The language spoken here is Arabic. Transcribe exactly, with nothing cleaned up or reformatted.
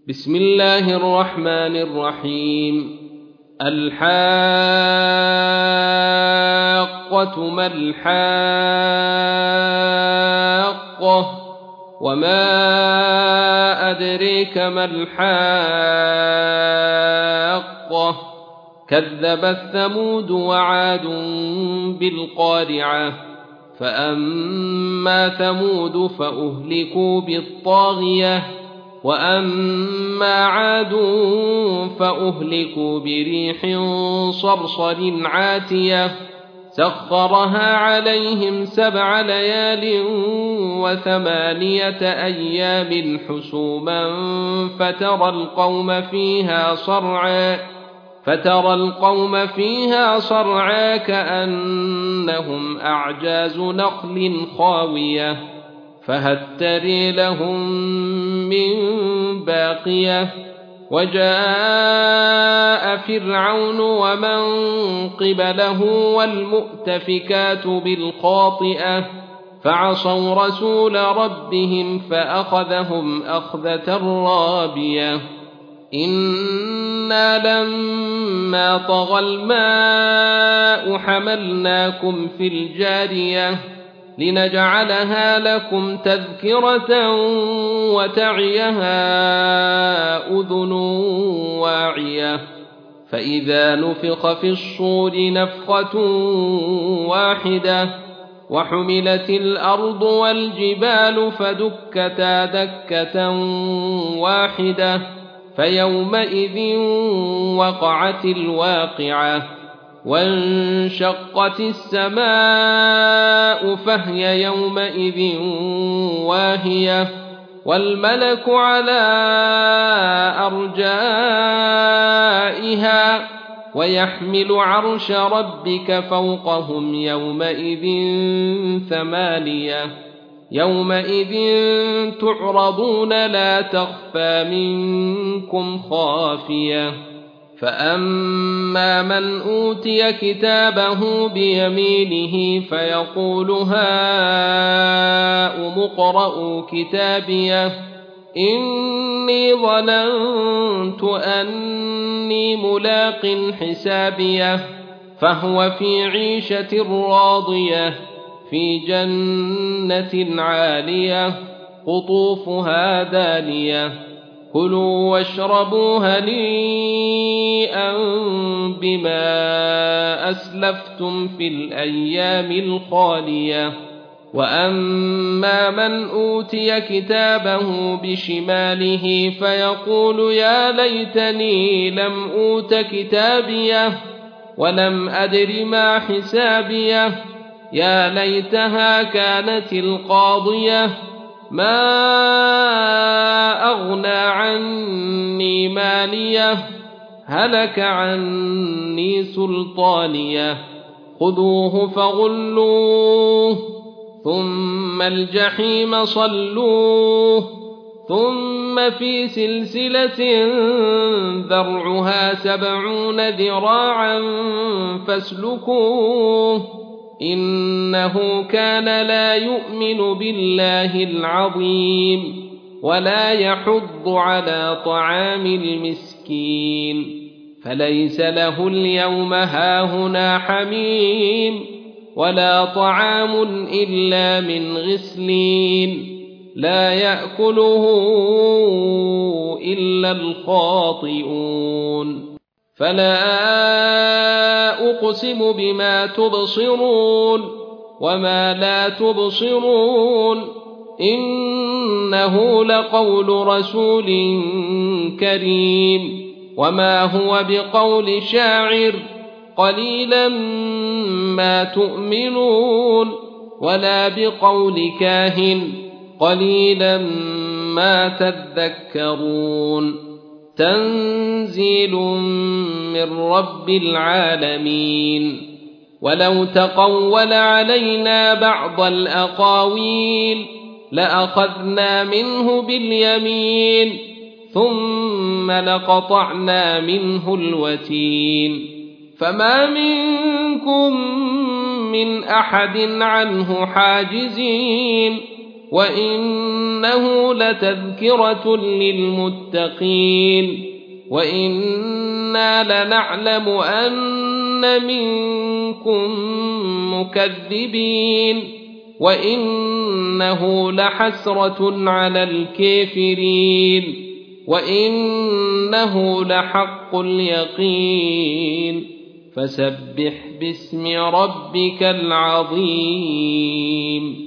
بسم الله الرحمن الرحيم. الحاقة ما الحاقة وما أدريك ما الحاقة كذبت ثمود وعاد بالقارعة فأما ثمود فأهلكوا بالطاغية وأما عاد فأهلكوا بريح صرصر عاتية سخرها عليهم سبع ليال وثمانية أيام حسوما فترى القوم فيها صرعا فترى القوم فيها صرعا كأنهم أعجاز نخل خاوية فهل تري لهم من باقية وجاء فرعون ومن قبله والمؤتفكات بالخاطئة فعصوا رسول ربهم فأخذهم أخذة رابية إنا لما طغى الماء حملناكم في الجارية لنجعلها لكم تذكرة وتعيها أذن واعية فإذا نفخ في الصور نفخة واحدة وحملت الأرض والجبال فدكتا دكة واحدة فيومئذ وقعت الواقعة وانشقت السماء فهي يومئذ واهية والملك على أرجائها ويحمل عرش ربك فوقهم يومئذ ثمانية يومئذ تعرضون لا تخفى منكم خافية فأما من أوتي كتابه بيمينه فيقول هاؤم اقرءوا كتابيه إني ظننت أني ملاق حسابيه فهو في عيشة راضية في جنة عالية قطوفها دانية كلوا واشربوا هنيئا بما أسلفتم في الأيام الخالية وأما من أوتي كتابه بشماله فيقول يا ليتني لم أوت كتابيه ولم أدر ما حسابيه يا ليتها كانت القاضية ما أغنى عني ماليه هلك عني سلطانيه خذوه فغلوه ثم الجحيم صلوه ثم في سلسلة ذرعها سبعون ذراعا فاسلكوه إنه كان لا يؤمن بالله العظيم ولا يحض على طعام المسكين فليس له اليوم هاهنا حميم ولا طعام إلا من غسلين لا يأكله إلا الخاطئون فلا أقسم بما تبصرون وما لا تبصرون إنه لقول رسول كريم وما هو بقول شاعر قليلا ما تؤمنون ولا بقول كاهن قليلا ما تذكرون تنزيل من رب العالمين ولو تقول علينا بعض الأقاويل لأخذنا منه باليمين ثم لقطعنا منه الوتين فما منكم من أحد عنه حاجزين وإنه لتذكرة للمتقين وإنا لنعلم أن منكم مكذبين وإنه لحسرة على الكافرين وإنه لحق اليقين فسبح باسم ربك العظيم